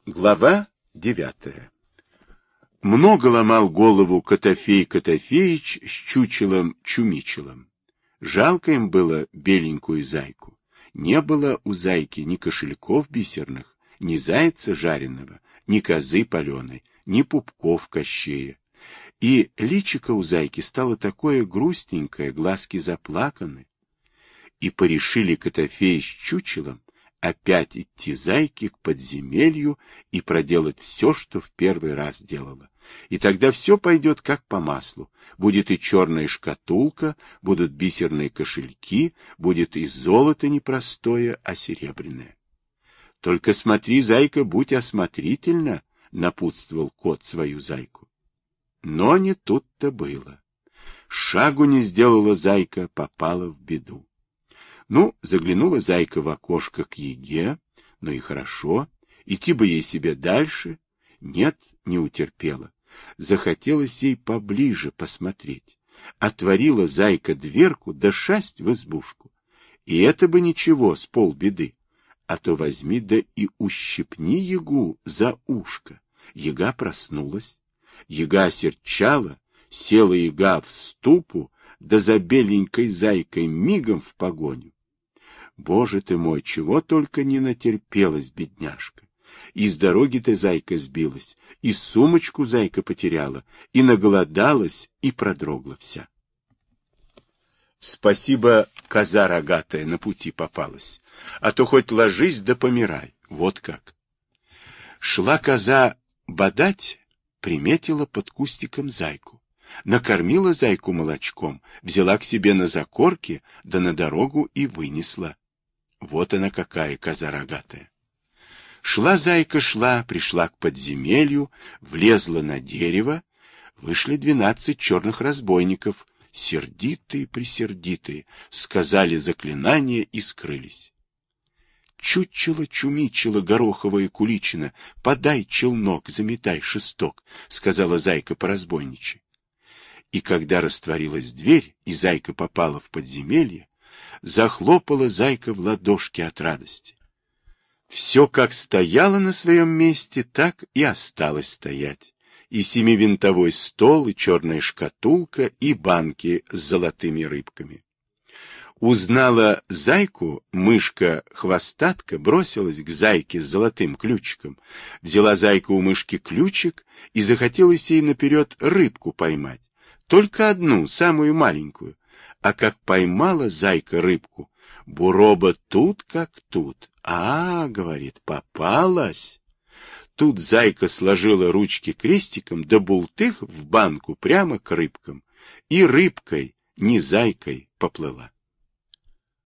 Глава 9. Много ломал голову Котофей Котофеич с чучелом Чумичелом. Жалко им было беленькую зайку. Не было у зайки ни кошельков бисерных, ни зайца жареного, ни козы паленой, ни пупков Кощея. И личико у зайки стало такое грустненькое, глазки заплаканы. И порешили Котофей с чучелом опять идти зайке к подземелью и проделать все, что в первый раз делала. И тогда все пойдет как по маслу. Будет и черная шкатулка, будут бисерные кошельки, будет и золото не простое, а серебряное. Только смотри, зайка, будь осмотрительна, напутствовал кот свою зайку. Но не тут-то было. Шагу не сделала зайка, попала в беду. Ну, заглянула зайка в окошко к еге, ну и хорошо, идти бы ей себе дальше. Нет, не утерпела. Захотелось ей поближе посмотреть. Отворила зайка дверку, да шасть в избушку. И это бы ничего, с полбеды. А то возьми да и ущипни ягу за ушко. Яга проснулась. Яга осерчала, села яга в ступу, да за беленькой зайкой мигом в погоню. Боже ты мой, чего только не натерпелась бедняжка. И с дороги-то зайка сбилась, и сумочку зайка потеряла, и наголодалась, и продрогла вся. Спасибо, коза рогатая на пути попалась, а то хоть ложись да помирай, вот как. Шла коза бодать, приметила под кустиком зайку. Накормила зайку молочком, взяла к себе на закорки, да на дорогу и вынесла. Вот она какая коза рогатая. Шла зайка, пришла к подземелью, влезла на дерево, вышли 12 черных разбойников, сердитые-пресердитые, сказали заклинание и скрылись. Чучело-чумичело гороховая куличина, подай челнок, заметай шесток, сказала зайка по-разбойничьи. И когда растворилась дверь, и зайка попала в подземелье, захлопала зайка в ладошки от радости. Все как стояло на своем месте, так и осталось стоять. И семивинтовой стол, и черная шкатулка, и банки с золотыми рыбками. Узнала зайку, мышка-хвостатка бросилась к зайке с золотым ключиком, взяла зайка у мышки ключик и захотелось ей наперед рыбку поймать. Только одну, самую маленькую. А как поймала зайка рыбку, буроба тут как тут. Говорит, попалась. Тут зайка сложила ручки крестиком, да бултых в банку прямо к рыбкам. И рыбкой, не зайкой, поплыла.